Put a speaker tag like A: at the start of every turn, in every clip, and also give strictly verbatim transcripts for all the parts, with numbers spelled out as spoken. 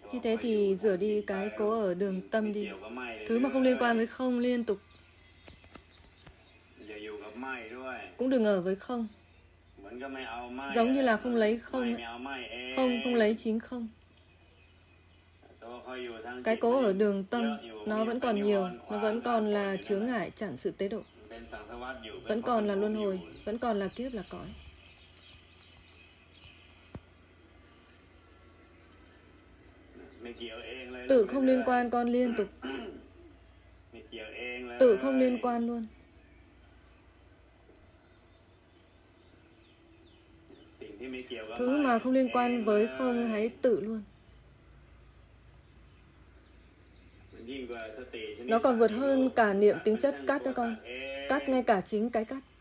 A: Như thế thì rửa đi cái cố ở đường tâm đi. Thứ mà không liên quan với không liên tục. Cũng đừng ở với không. Giống như là không lấy không. Không không lấy chính không. Cái cố ở đường tâm nó vẫn còn nhiều. Nó vẫn còn là chướng ngại chặn sự tế độ. Vẫn còn là luân hồi. Vẫn còn là kiếp là cõi. Tự không liên quan con liên tục. Tự không liên quan luôn. Thứ mà không liên quan với không hãy tự luôn. Nó còn vượt hơn cả niệm tính chất cắt đó con. Cắt ngay cả chính cái cắt.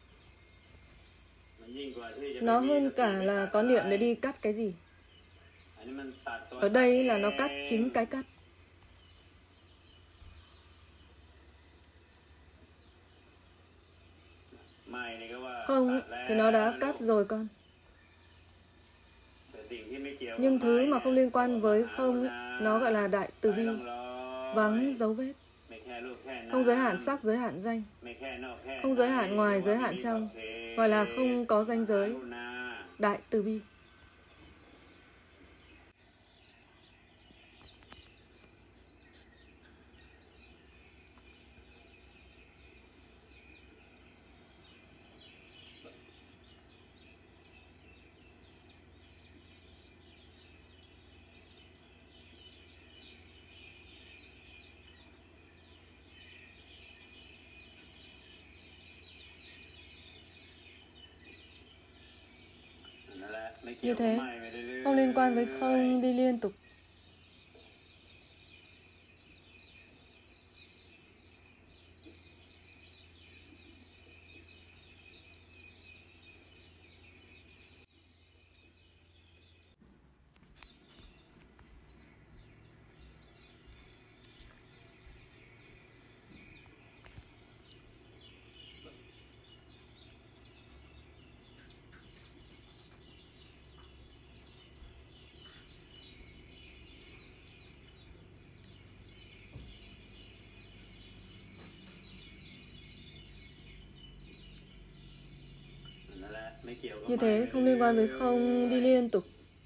A: Nó hơn cả là có niệm để đi cắt cái gì. Ở đây là nó cắt chính cái cắt. Không thì nó đã cắt rồi con. Nhưng thứ mà không liên quan với không nó gọi là đại từ bi. Vắng dấu vết. Không giới hạn sắc, giới hạn danh. Không giới hạn ngoài, giới hạn trong. Gọi là không có ranh giới. Đại từ bi. Như thế, không liên quan với không đi liên tục. Như thế, không liên quan với không đi liên tục.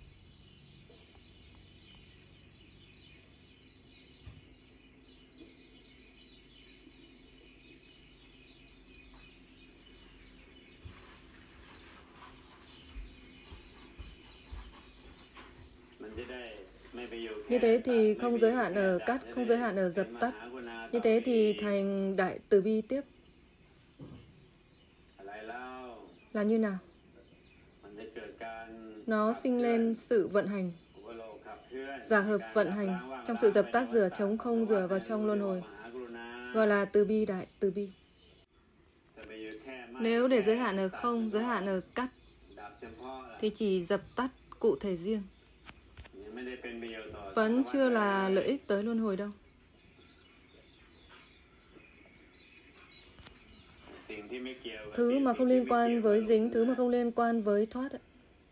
A: Như thế thì không giới hạn ở cắt, không giới hạn ở dập tắt. Như thế thì thành đại từ bi tiếp. Là như nào? Nó sinh lên sự vận hành, giả hợp vận hành trong sự dập tắt rửa trống không rửa vào trong luân hồi. Gọi là từ bi đại từ bi. Nếu để giới hạn ở không, giới hạn ở cắt thì chỉ dập tắt cụ thể riêng. Vẫn chưa là lợi ích tới luân hồi đâu. Thứ mà không liên quan với dính, thứ mà không liên quan với thoát ấy.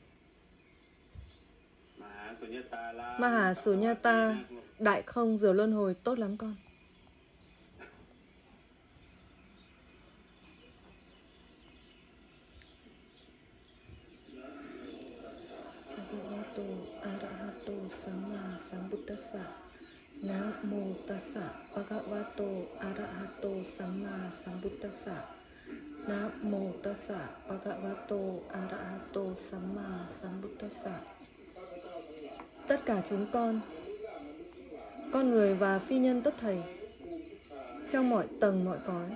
A: Maha Sunyata, đại không rửa luân hồi tốt lắm con. Bhagavato Arahato Samma Sambuddhassa. Namo Tassa Bhagavato Arahato Samma Sambuddhassa. Namo Tassa Bhagavato Arahato Samma Sambuddhassa. Tất cả chúng con, con người và phi nhân tất thảy, trong mọi tầng mọi cõi,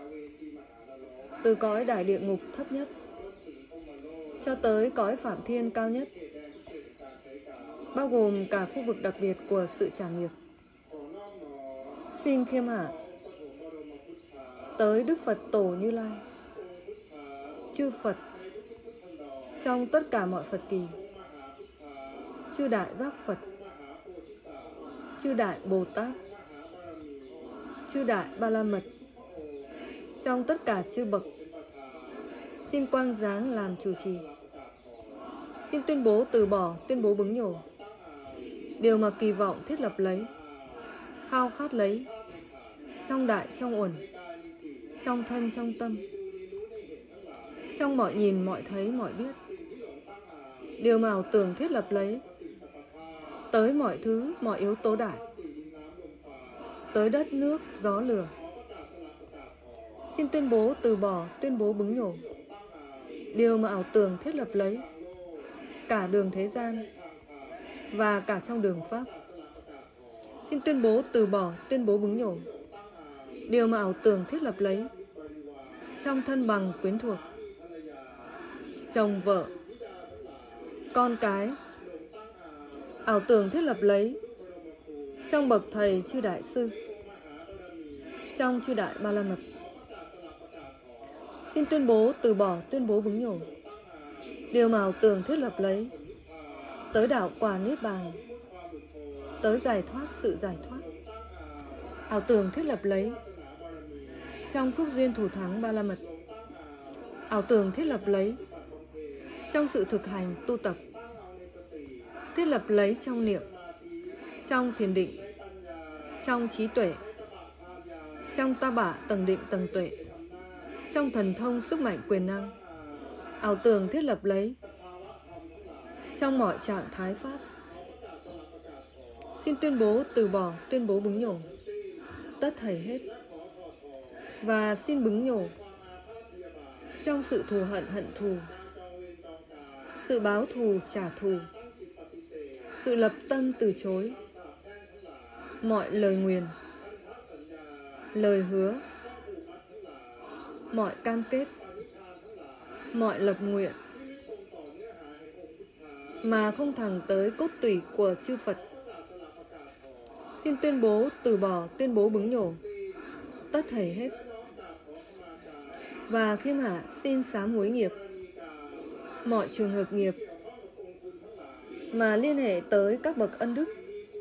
A: từ cõi đại địa ngục thấp nhất cho tới cõi phạm thiên cao nhất, bao gồm cả khu vực đặc biệt của sự trả nghiệp, xin khiêm hạ tới Đức Phật Tổ Như Lai, chư Phật trong tất cả mọi Phật kỳ, chư Đại Giác Phật, chư Đại Bồ Tát, chư Đại Ba La Mật, trong tất cả chư bậc, xin quang giáng làm chủ trì, xin tuyên bố từ bỏ, tuyên bố bứng nhổ, điều mà kỳ vọng thiết lập lấy, khao khát lấy, trong đại trong uẩn, trong thân trong tâm, trong mọi nhìn mọi thấy mọi biết, điều mà ảo tưởng thiết lập lấy, tới mọi thứ mọi yếu tố đại, tới đất nước gió lửa. Xin tuyên bố từ bỏ, tuyên bố bứng nhổ, điều mà ảo tưởng thiết lập lấy, cả đường thế gian và cả trong đường Pháp. Xin tuyên bố từ bỏ, tuyên bố bứng nhổ, điều mà ảo tưởng thiết lập lấy, trong thân bằng quyến thuộc, chồng vợ, con cái, ảo tưởng thiết lập lấy, trong bậc thầy chư đại sư, trong chư đại ba la mật. Xin tuyên bố từ bỏ, tuyên bố bứng nhổ, điều mà ảo tưởng thiết lập lấy, tới đạo quả niết bàn, tới giải thoát sự giải thoát, ảo tưởng thiết lập lấy, trong phước duyên thủ thắng ba la mật, ảo tưởng thiết lập lấy, trong sự thực hành tu tập, thiết lập lấy trong niệm, trong thiền định, trong trí tuệ, trong ta bả tầng định tầng tuệ, trong thần thông sức mạnh quyền năng, ảo tưởng thiết lập lấy, trong mọi trạng thái pháp. Xin tuyên bố từ bỏ, tuyên bố bứng nhổ, tất thảy hết, và xin bứng nhổ trong sự thù hận hận thù, sự báo thù trả thù, sự lập tâm từ chối, mọi lời nguyền, lời hứa, mọi cam kết, mọi lập nguyện, mà không thẳng tới cốt tủy của chư Phật. Xin tuyên bố từ bỏ, tuyên bố bứng nhổ, tất thảy hết, và khiêm hạ xin sám hối nghiệp, mọi trường hợp nghiệp mà liên hệ tới các bậc ân đức,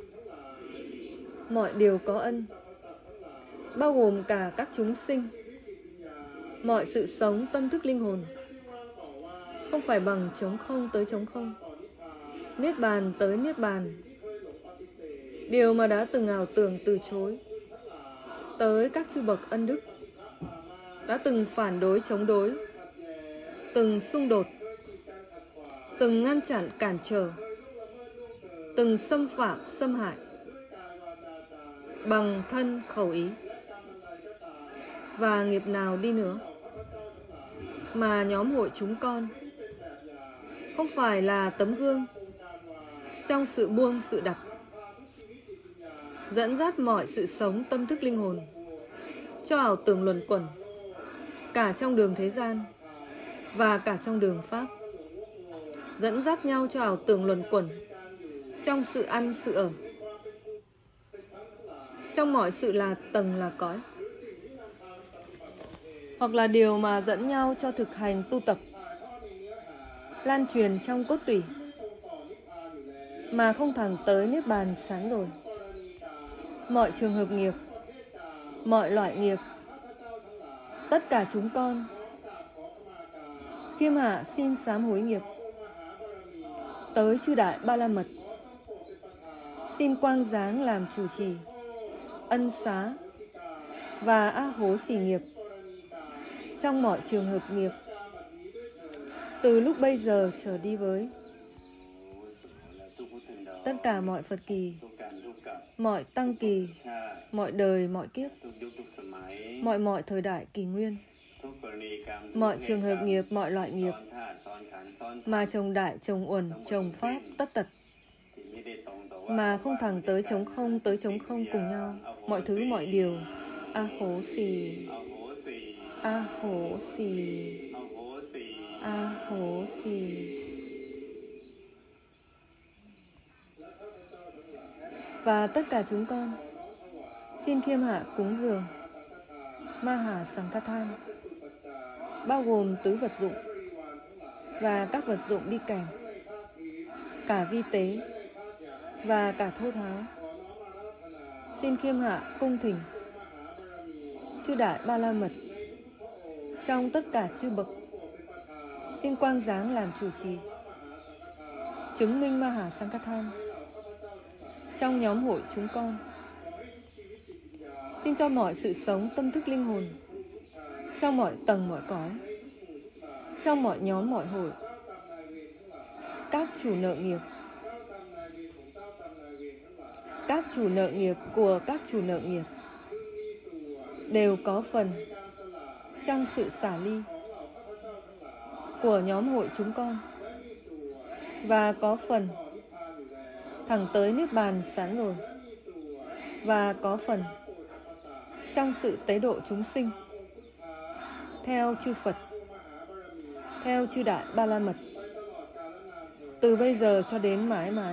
A: mọi điều có ân, bao gồm cả các chúng sinh, mọi sự sống tâm thức linh hồn, không phải bằng trống không tới trống không, niết bàn tới niết bàn, điều mà đã từng ảo tưởng từ chối, tới các chư bậc ân đức, đã từng phản đối chống đối, từng xung đột, từng ngăn chặn cản trở, từng xâm phạm xâm hại, bằng thân khẩu ý, và nghiệp nào đi nữa, mà nhóm hội chúng con không phải là tấm gương trong sự buông sự đặt, dẫn dắt mọi sự sống tâm thức linh hồn cho ảo tưởng luẩn quẩn, cả trong đường thế gian và cả trong đường Pháp, dẫn dắt nhau cho ảo tưởng luẩn quẩn trong sự ăn sự ở, trong mọi sự là tầng là cõi, hoặc là điều mà dẫn nhau cho thực hành tu tập, lan truyền trong cốt tủy, mà không thẳng tới niết bàn sáng rồi. Mọi trường hợp nghiệp, mọi loại nghiệp, tất cả chúng con khiêm hạ xin sám hối nghiệp, tới chư đại ba la mật, xin quang giáng làm chủ trì, ân xá và a hố xỉ nghiệp trong mọi trường hợp nghiệp, từ lúc bây giờ trở đi với tất cả mọi Phật kỳ, mọi tăng kỳ, mọi đời mọi kiếp, mọi mọi thời đại kỳ nguyên, mọi trường hợp nghiệp, mọi loại nghiệp mà chồng đại, chồng uẩn, chồng pháp, tất tật, mà không thẳng tới trống không, tới trống không cùng nhau, mọi thứ mọi điều, a hố xì, a hố xì, a hố xì. Và tất cả chúng con xin khiêm hạ cúng dường Maha Sankhathan, bao gồm tứ vật dụng và các vật dụng đi kèm, cả vi tế và cả thô tháo. Xin khiêm hạ cung thỉnh chư đại ba la mật trong tất cả chư bậc, xin quang giáng làm chủ trì, chứng minh Maha Sankhathan, trong nhóm hội chúng con. Xin cho mọi sự sống tâm thức linh hồn trong mọi tầng mọi cõi, trong mọi nhóm mọi hội, các chủ nợ nghiệp, các chủ nợ nghiệp của các chủ nợ nghiệp đều có phần trong sự xả ly của nhóm hội chúng con và có phần thẳng tới Niết Bàn sẵn rồi, và có phần trong sự tế độ chúng sinh theo chư Phật, theo chư Đại Ba La Mật, từ bây giờ cho đến mãi mãi.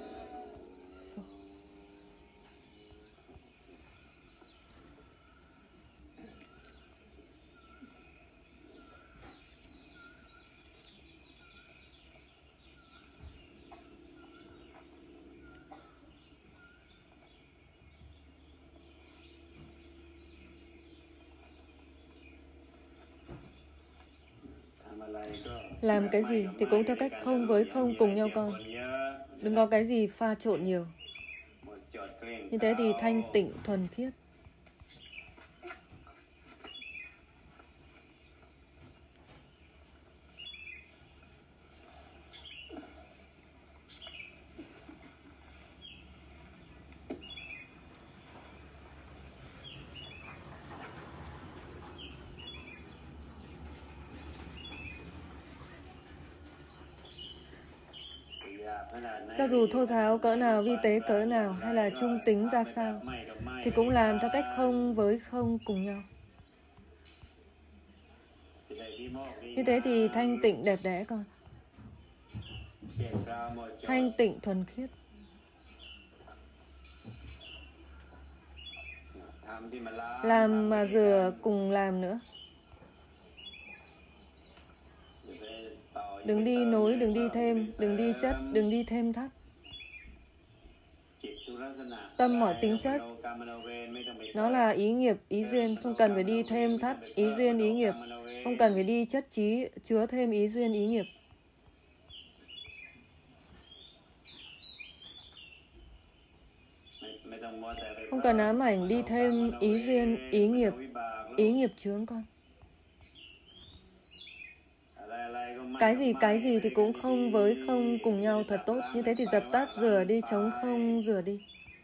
A: Làm cái gì thì cũng theo cách không với không cùng nhau con. Đừng có cái gì pha trộn nhiều. Như thế thì thanh tịnh thuần khiết. Cho dù thô tháo cỡ nào, vi tế cỡ nào, hay là trung tính ra sao, thì cũng làm theo cách không với không cùng nhau. Như thế thì thanh tịnh đẹp đẽ con. Thanh tịnh thuần khiết. Làm mà rửa cùng làm nữa. Đừng đi nối, đừng đi thêm, đừng đi chất, đừng đi thêm thắt. Tâm mọi tính chất, nó là ý nghiệp, ý duyên, không cần phải đi thêm thắt, ý duyên, ý nghiệp. Không cần phải đi chất trí, chứa thêm ý duyên, ý nghiệp. Không cần ám ảnh đi thêm ý duyên, ý nghiệp, ý nghiệp chướng con. Cái gì, cái gì thì cũng không với không cùng nhau thật tốt. Như thế thì dập tắt, rửa đi, chống không, rửa đi.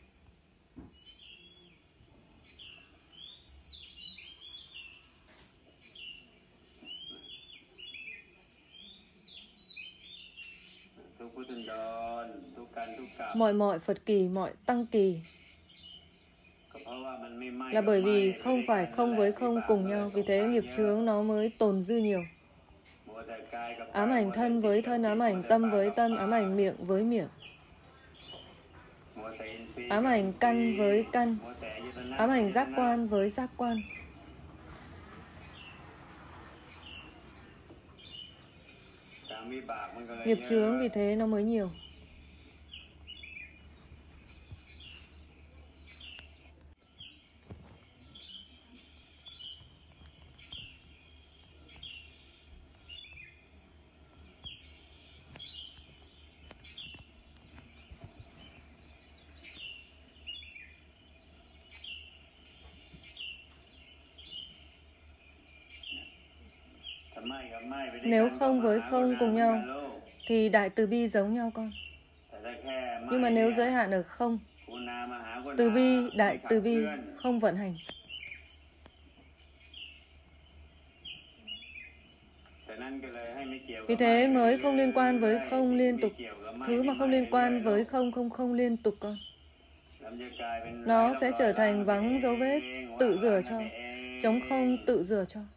A: Mọi mọi Phật kỳ, mọi tăng kỳ là bởi vì không phải không với không cùng nhau. Vì thế nghiệp chướng nó mới tồn dư nhiều. Ám ảnh thân với thân, ám ảnh tâm với tâm, ám ảnh miệng với miệng, ám ảnh căn với căn, ám ảnh giác quan với giác quan. Nghiệp chướng vì thế nó mới nhiều. Nếu không với không cùng nhau thì đại từ bi giống nhau con. Nhưng mà nếu giới hạn ở không, từ bi, đại từ bi không vận hành. Vì thế mới không liên quan với không liên tục. Thứ mà không liên quan với không không không liên tục con. Nó sẽ trở thành vắng dấu vết, tự rửa cho, trống không tự rửa cho.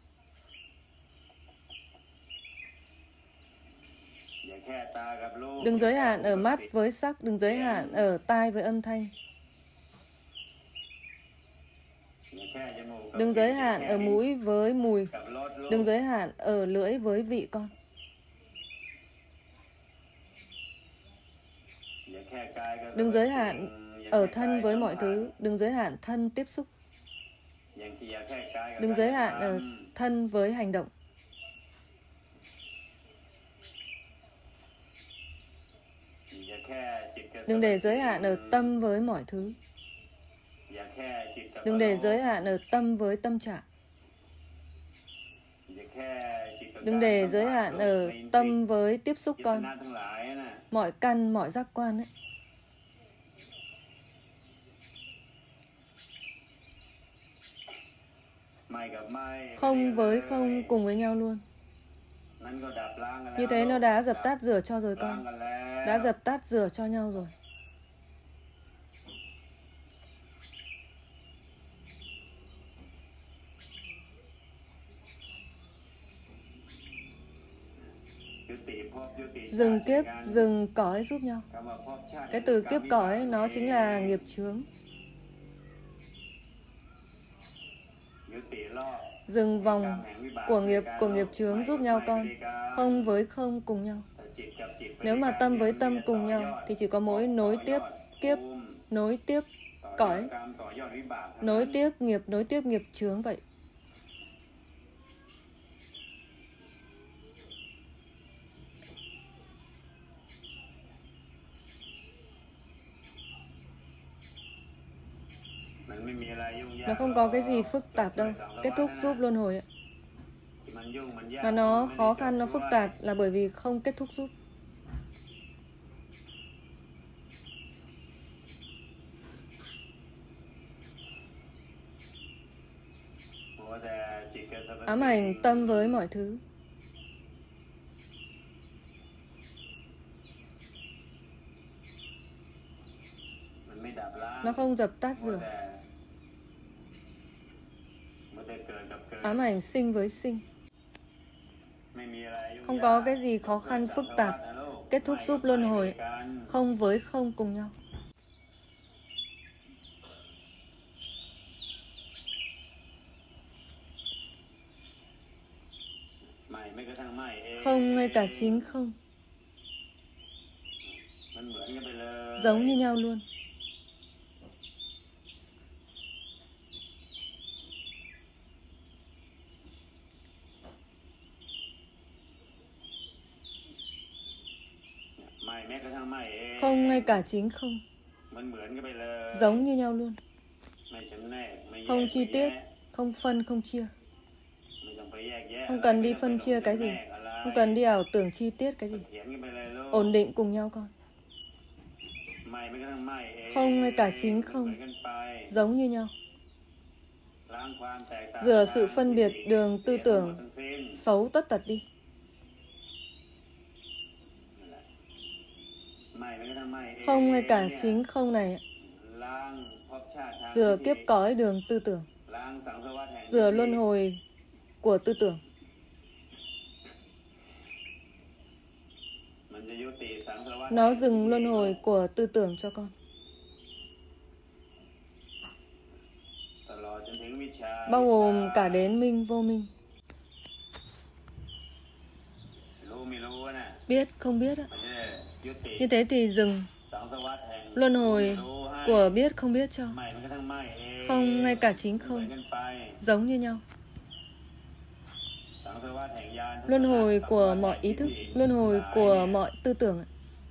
A: Đừng giới hạn ở mắt với sắc, đừng giới hạn ở tai với âm thanh. Đừng giới hạn ở mũi với mùi, đừng giới hạn ở lưỡi với vị con. Đừng giới hạn ở thân với mọi thứ, đừng giới hạn thân tiếp xúc. Đừng giới hạn ở thân với hành động. Đừng để giới hạn ở tâm với mọi thứ. Đừng để giới hạn ở tâm với tâm trạng. Đừng để giới hạn ở tâm với tiếp xúc con. Mọi căn, mọi giác quan ấy. Không với không cùng với nhau luôn. Như thế nó đã dập tắt rửa cho rồi con. Đã dập tắt rửa cho nhau rồi. Dừng kiếp, dừng cõi giúp nhau. Cái từ kiếp cõi nó chính là nghiệp chướng. Dừng vòng của nghiệp của nghiệp chướng giúp nhau con. Không với không cùng nhau. Nếu mà tâm với tâm cùng nhau thì chỉ có mỗi nối tiếp kiếp, nối tiếp cõi, nối tiếp nghiệp, nối tiếp nghiệp chướng vậy. Nó không có cái gì phức tạp đâu. Kết thúc giúp luân hồi ấy. Mà nó khó khăn, nó phức tạp là bởi vì không kết thúc giúp. Ám ảnh tâm với mọi thứ. Nó không dập tắt rửa. Ám ảnh sinh với sinh. Không có cái gì khó khăn phức tạp. Kết thúc giúp luân hồi. Không với không cùng nhau. Không ngay cả chính không. Giống như nhau luôn. Không ngay cả chính không. Giống như nhau luôn. Không chi tiết, không phân, không chia. Không cần đi phân chia cái gì. Không cần đi ảo tưởng chi tiết cái gì. Ổn định cùng nhau con. Không ngay cả chính không. Giống như nhau. Rửa sự phân biệt đường tư tưởng xấu tất tật đi. Không ngay cả chính không này. Rửa kiếp cõi đường tư tưởng. Rửa luân hồi của tư tưởng. Nó dừng luân hồi của tư tưởng cho con. Bao gồm cả đến minh vô minh. Biết không biết ạ. Như thế thì dừng luân hồi của biết không biết cho. Không ngay cả chính không. Giống như nhau. Luân hồi của mọi ý thức. Luân hồi của mọi tư tưởng.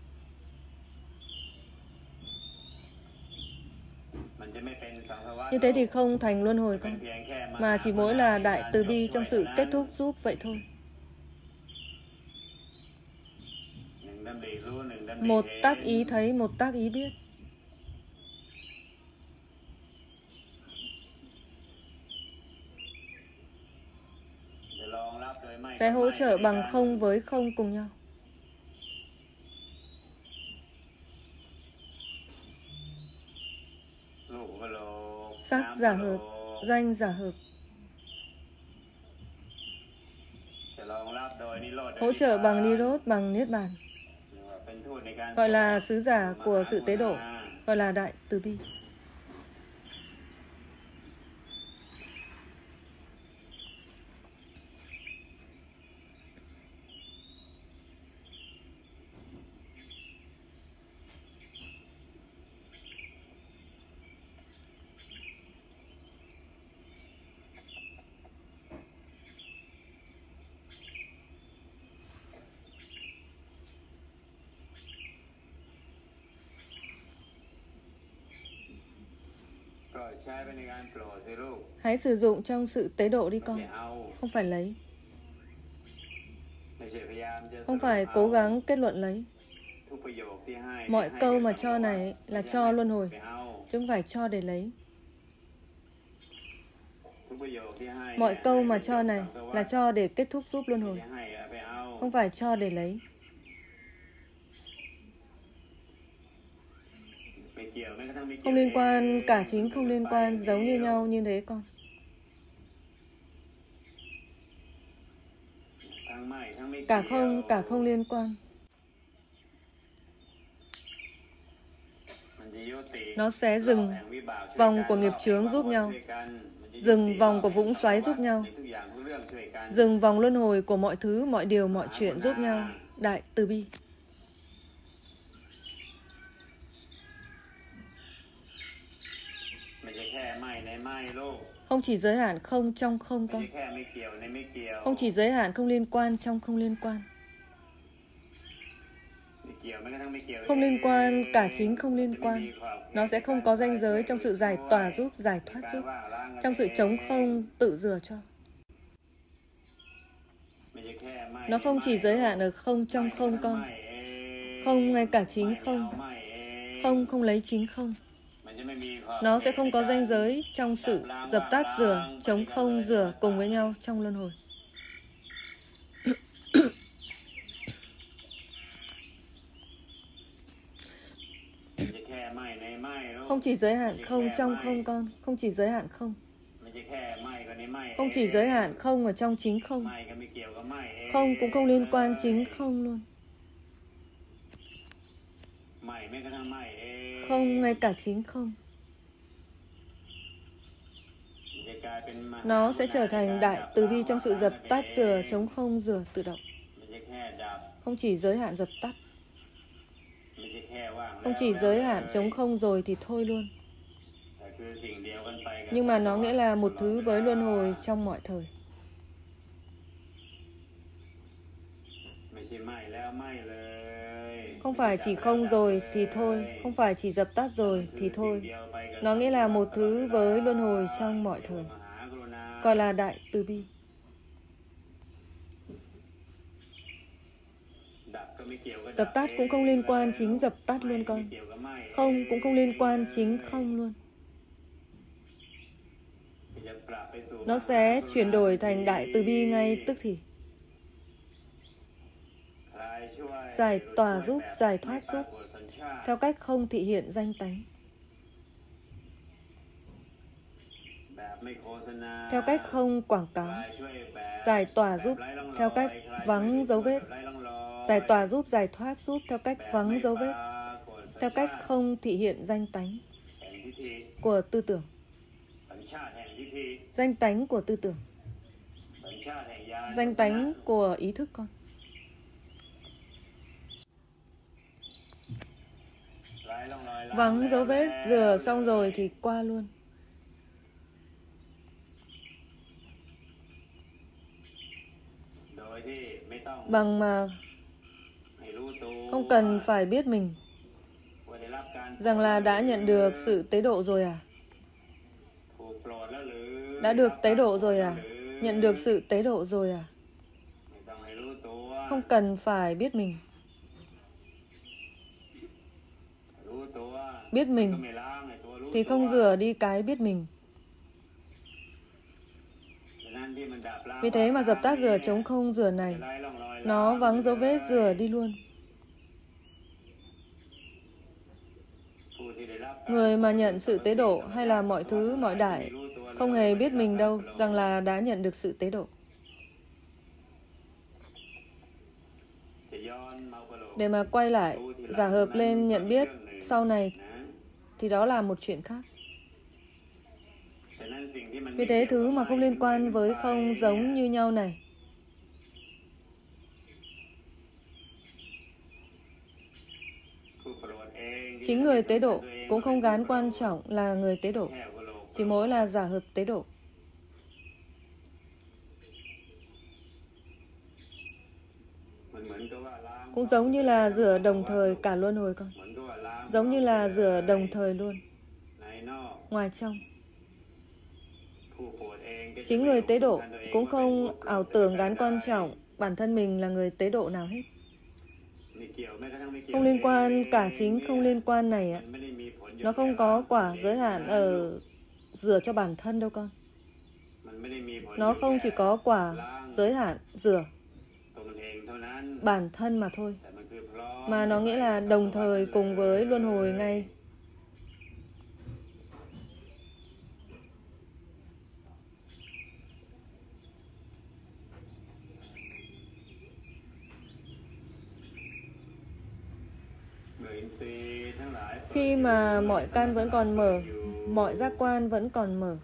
A: Như thế thì không thành luân hồi con. Mà chỉ mỗi là đại từ bi trong sự kết thúc giúp vậy thôi. Một tác ý thấy, một tác ý biết. Sẽ hỗ trợ bằng không với không cùng nhau. Sắc giả hợp, danh giả hợp. Hỗ trợ bằng Nirod, bằng Niết Bàn. Gọi là sứ giả của sự tế độ. Gọi là đại từ bi. Hãy sử dụng trong sự tế độ đi con, không phải lấy. Không phải cố gắng kết luận lấy. Mọi câu mà cho này là cho luân hồi, chứ không phải cho để lấy. Mọi câu mà cho này là cho để kết thúc giúp luân hồi, không phải cho để lấy. Không liên quan, cả chính không liên quan, giống như nhau như thế con. Cả không, cả không liên quan. Nó sẽ dừng vòng của nghiệp chướng giúp nhau, dừng vòng của vũng xoáy giúp nhau, dừng vòng luân hồi của mọi thứ, mọi điều, mọi chuyện giúp nhau. Đại từ bi. Không chỉ giới hạn không trong không con. Không chỉ giới hạn không liên quan trong không liên quan. Không liên quan, cả chính không liên quan. Nó sẽ không có ranh giới trong sự giải tỏa giúp, giải thoát giúp, trong sự trống không tự rửa cho. Nó không chỉ giới hạn ở không trong không con. Không ngay cả chính không. Không không lấy chính không. Nó sẽ không có ranh giới trong sự dập tắt rửa, trống không rửa cùng với nhau trong luân hồi. Không chỉ giới hạn không trong không con. Không chỉ giới hạn không. Không chỉ giới hạn không ở trong chính không. Không cũng không liên quan chính không luôn. Không ngay cả chính không. Nó sẽ trở thành đại từ bi trong sự dập tắt rửa, trống không rửa tự động. Không chỉ giới hạn dập tắt. Không chỉ giới hạn trống không rồi thì thôi luôn. Nhưng mà nó nghĩa là một thứ với luân hồi trong mọi thời. Không phải chỉ không rồi thì thôi. Không phải chỉ dập tắt rồi thì thôi. Nó nghĩa là một thứ với luân hồi trong mọi thời, gọi là đại từ bi. Dập tắt cũng không liên quan chính dập tắt luôn con. Không cũng không liên quan chính không luôn. Nó sẽ chuyển đổi thành đại từ bi ngay tức thì. Giải tỏa giúp, giải thoát giúp, theo cách không thị hiện danh tánh. Theo cách không quảng cáo. Giải tỏa giúp, theo cách vắng dấu vết. Giải tỏa giúp, giải thoát giúp, theo cách vắng dấu vết. Theo cách không thị hiện danh tánh của tư tưởng. Danh tánh của tư tưởng. Danh tánh của ý thức con. Vắng dấu vết, rửa xong rồi thì qua luôn. Bằng mà không cần phải biết mình rằng là đã nhận được sự tế độ rồi à? Đã được tế độ rồi à? Nhận được sự tế độ rồi à? Không cần phải biết mình. Biết mình thì không rửa đi cái biết mình. Vì thế mà dập tắt rửa trống không rửa này, nó vắng dấu vết rửa đi luôn. Người mà nhận sự tế độ hay là mọi thứ, mọi đại, không hề biết mình đâu rằng là đã nhận được sự tế độ. Để mà quay lại, giả hợp lên nhận biết sau này thì đó là một chuyện khác. Vì thế thứ mà không liên quan với không giống như nhau này, chính người tế độ cũng không gán quan trọng là người tế độ, chỉ mỗi là giả hợp tế độ. Cũng giống như là rửa đồng thời cả luân hồi con. Giống như là rửa đồng thời luôn. Ngoài trong. Chính người tế độ cũng không ảo tưởng gắn quan trọng bản thân mình là người tế độ nào hết. Không liên quan, cả chính không liên quan này ạ. Nó không có quả giới hạn ở rửa cho bản thân đâu con. Nó không chỉ có quả giới hạn rửa bản thân mà thôi, mà nó nghĩa là đồng thời cùng với luân hồi ngay. Khi mà mọi căn vẫn còn mở, mọi giác quan vẫn còn mở.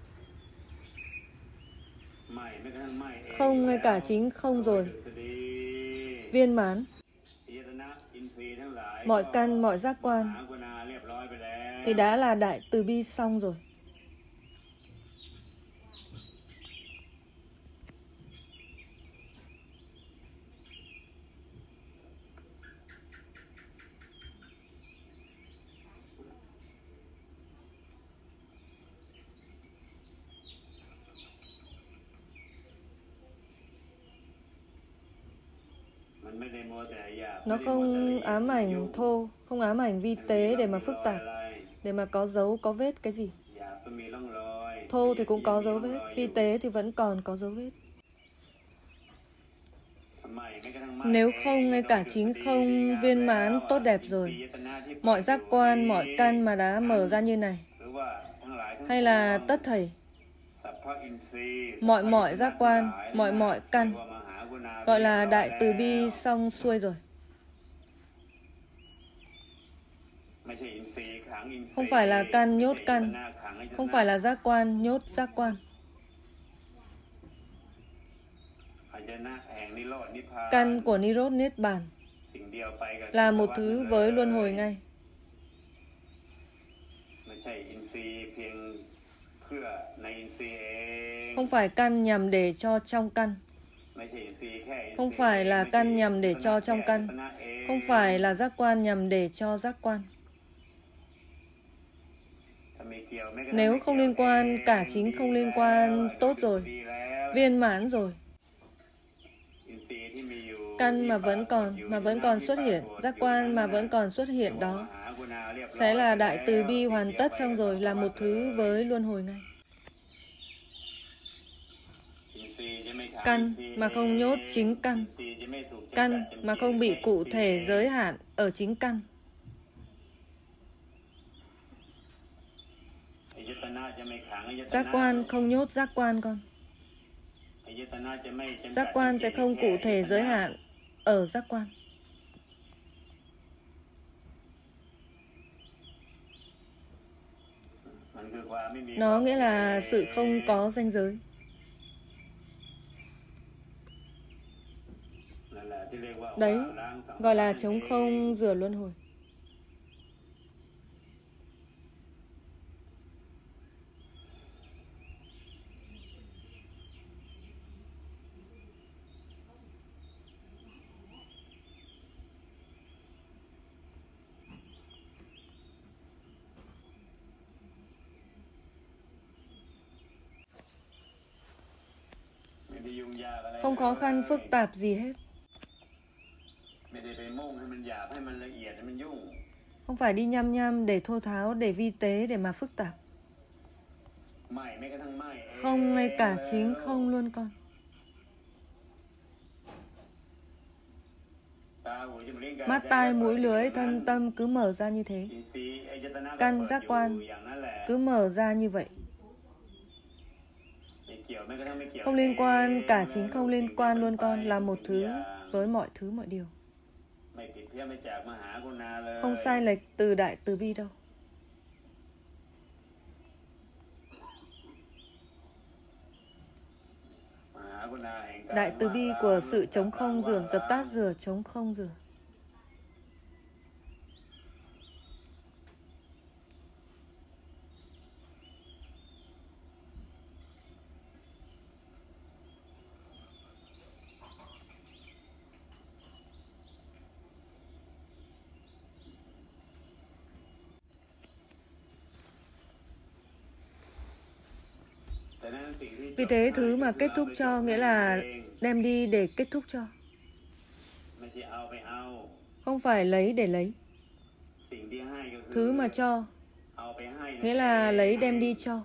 A: Không, ngay cả chính không rồi. Viên mãn. Mọi căn, mọi giác quan thì đã là đại từ bi xong rồi. Nó không ám ảnh thô, không ám ảnh vi tế để mà phức tạp, để mà có dấu, có vết cái gì. Thô thì cũng có dấu vết, vi tế thì vẫn còn có dấu vết. Nếu không, ngay cả chính không viên mãn tốt đẹp rồi. Mọi giác quan, mọi căn mà đã mở ra như này, hay là tất thảy, mọi mọi giác quan, mọi mọi căn, gọi là đại từ bi xong xuôi rồi. Không phải là căn nhốt căn, không phải là giác quan nhốt giác quan. Căn của Nirod Niết Bàn là một thứ với luân hồi ngay. Không phải căn nhằm để cho trong căn. Không phải là căn nhằm để cho trong căn. Không phải là giác quan nhằm để cho giác quan. Nếu không liên quan, cả chính không liên quan tốt rồi, viên mãn rồi. Căn mà vẫn còn, mà vẫn còn xuất hiện, giác quan mà vẫn còn xuất hiện đó sẽ là đại từ bi hoàn tất xong rồi, là một thứ với luân hồi ngay. Căn mà không nhốt chính căn. Căn mà không bị cụ thể giới hạn ở chính căn. Giác quan không nhốt giác quan con. Giác quan sẽ không cụ thể giới hạn ở giác quan. Nó nghĩa là sự không có ranh giới. Đấy gọi là trống không rửa luân hồi. Không khó khăn phức tạp gì hết. Không phải đi nhăm nhăm để thô tháo, để vi tế, để mà phức tạp. Không, ngay cả chính không luôn con. Mắt tai mũi lưỡi thân tâm cứ mở ra như thế. Căn giác quan cứ mở ra như vậy. Không liên quan, cả chính không liên quan luôn con, là một thứ với mọi thứ mọi điều. Không sai lệch từ đại từ bi đâu. Đại từ bi của sự trống không rửa, dập tắt rửa, trống không rửa. Vì thế thứ mà kết thúc cho nghĩa là đem đi để kết thúc cho, không phải lấy để lấy. Thứ mà cho nghĩa là lấy đem đi cho,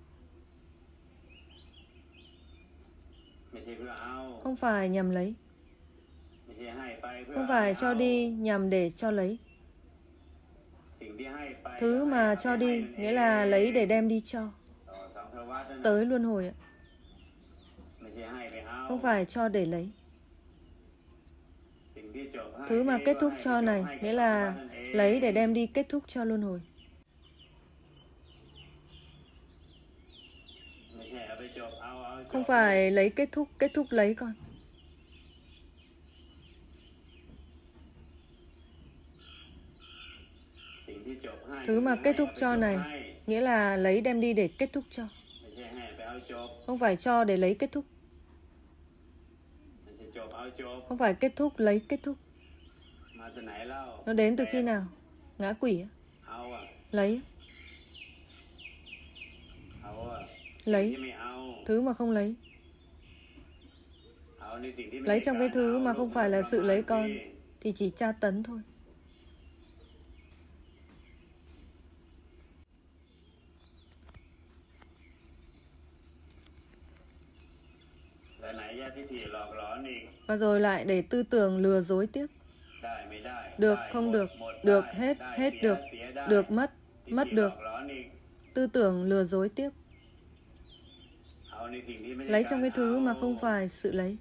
A: không phải nhằm lấy. Không phải cho đi nhằm để cho lấy. Thứ mà cho đi nghĩa là lấy để đem đi cho, tới luân hồi ạ. Không phải cho để lấy. Thứ mà kết thúc cho này nghĩa là lấy để đem đi kết thúc cho luân hồi. Không phải lấy kết thúc, kết thúc lấy con. Thứ mà kết thúc cho này nghĩa là lấy đem đi để kết thúc cho, không phải cho để lấy kết thúc. Không phải kết thúc lấy kết thúc. Nó đến từ khi nào? Ngã quỷ. Lấy. Lấy. Thứ mà không lấy. Lấy trong cái thứ mà không phải là sự lấy con thì chỉ tra tấn thôi. Và rồi lại để tư tưởng lừa dối tiếp. Được không được, được hết, hết được, được mất, mất được. Tư tưởng lừa dối tiếp. Lấy trong cái thứ mà không phải sự lấy.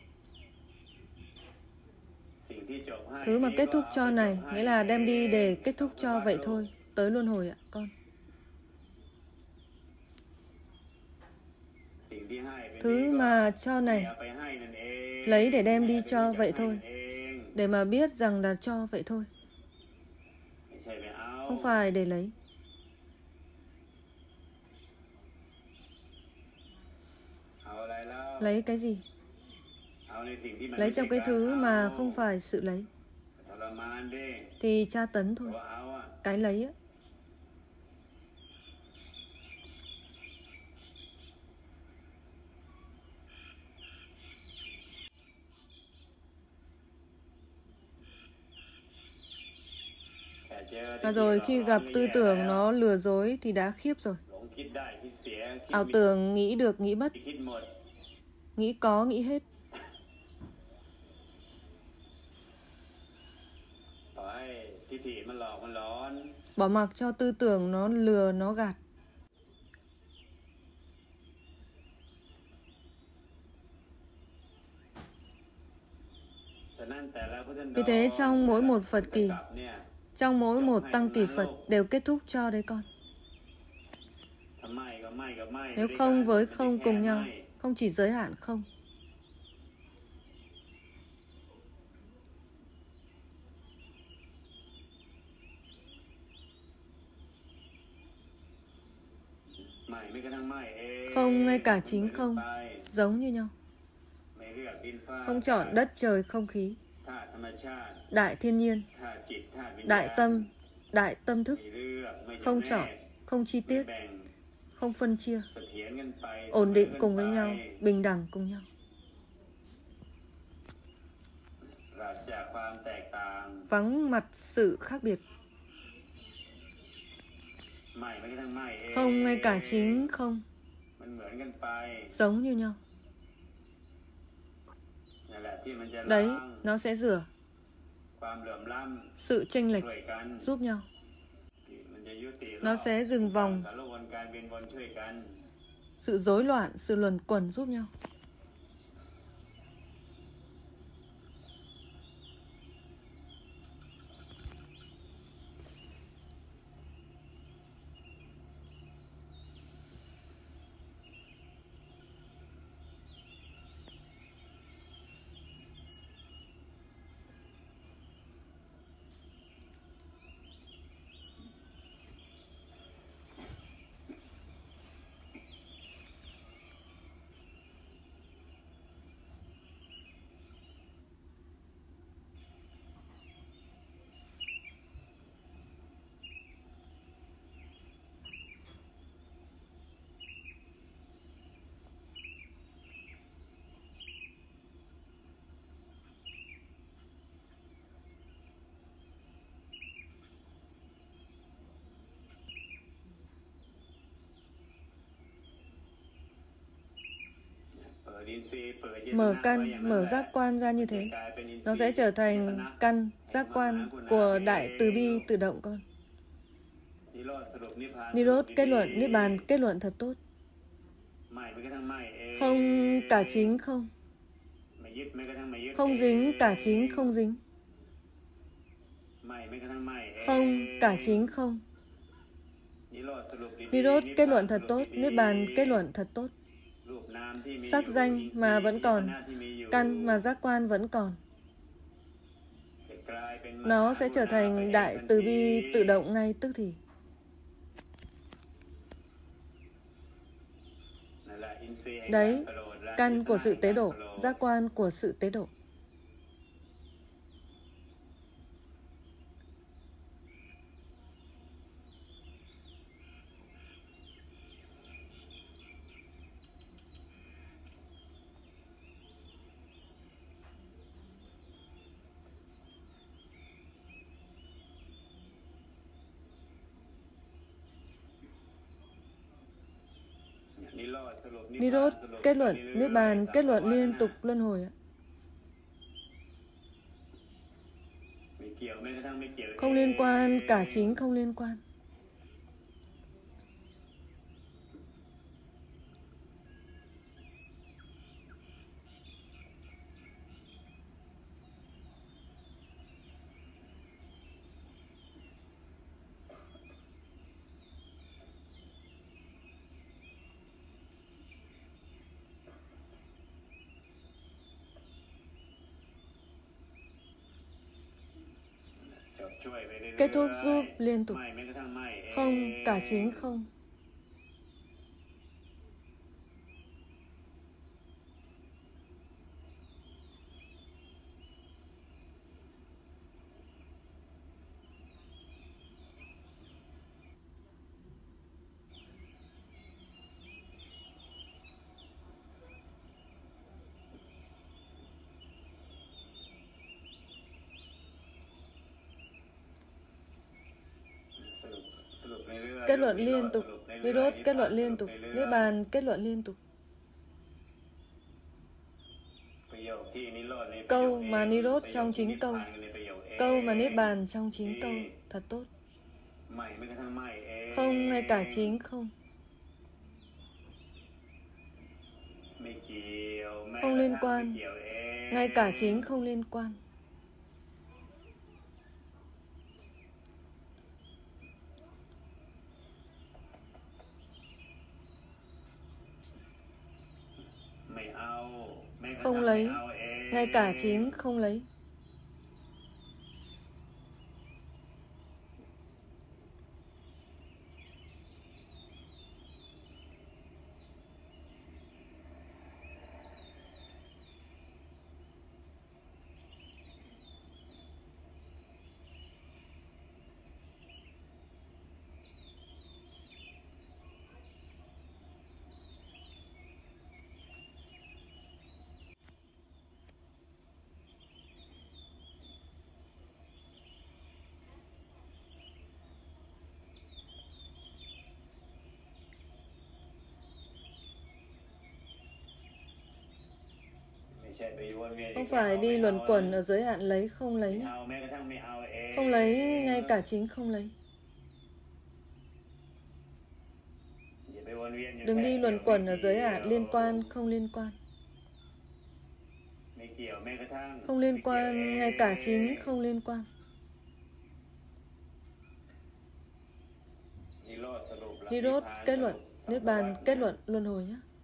A: Thứ mà kết thúc cho này nghĩa là đem đi để kết thúc cho vậy thôi, tới luân hồi ạ con. Thứ mà cho này lấy để đem đi cho vậy thôi, để mà biết rằng là cho vậy thôi, không phải để lấy. Lấy cái gì? Lấy trong cái thứ mà không phải sự lấy thì tra tấn thôi. Cái lấy á. Và rồi khi gặp tư tưởng nó lừa dối thì đã khiếp rồi. Ảo tưởng nghĩ được nghĩ mất, nghĩ có nghĩ hết. Bỏ mặc cho tư tưởng nó lừa nó gạt. Vì thế trong mỗi một Phật kỳ, trong mỗi một tăng kỳ Phật đều kết thúc cho đấy con. Nếu không với không cùng nhau, không chỉ giới hạn không. Không ngay cả chính không, giống như nhau. Không chọn đất trời không khí, đại thiên nhiên, đại tâm, đại tâm thức. Không chọn, không chi tiết, không phân chia, ổn định cùng với nhau, bình đẳng cùng nhau. Vắng mặt sự khác biệt. Không ngay cả chính không, giống như nhau. Đấy, nó sẽ rửa sự chênh lệch giúp nhau. Nó sẽ dừng vòng sự rối loạn, sự luẩn quẩn giúp nhau. mở căn, mở giác quan ra như thế, nó sẽ trở thành căn, giác quan của Đại Từ Bi tự động con. Nirodha kết luận, Niết Bàn kết luận thật tốt. Không cả chính không. Không dính cả chính không dính. Không cả chính không. Nirodha kết luận thật tốt, Niết Bàn kết luận thật tốt. Sắc danh mà vẫn còn, căn mà giác quan vẫn còn, nó sẽ trở thành Đại Từ Bi tự động ngay tức thì. Đấy, căn của sự tế độ, giác quan của sự tế độ. Nirodha kết luận, Niết Bàn kết luận liên tục luân hồi ạ. Không liên quan, cả chính không liên quan. Kết thúc giúp liên tục. Không cả chính không. Kết luận liên tục. Nirodha kết luận liên tục. Niết Bàn kết luận liên tục. Câu mà Nirodha trong chính câu, câu mà Niết Bàn trong chính câu. Thật tốt. Không ngay cả chính không. Không liên quan, ngay cả chính không liên quan. Không lấy, ngay cả chính không lấy. Không phải đi luẩn quẩn ở giới hạn lấy không lấy. Không lấy ngay cả chính không lấy. Đừng đi luẩn quẩn ở giới hạn liên quan không liên quan. Không liên quan, ngay cả chính không liên quan. Nirodha kết luận, Niết Bàn kết luận luân hồi nhé.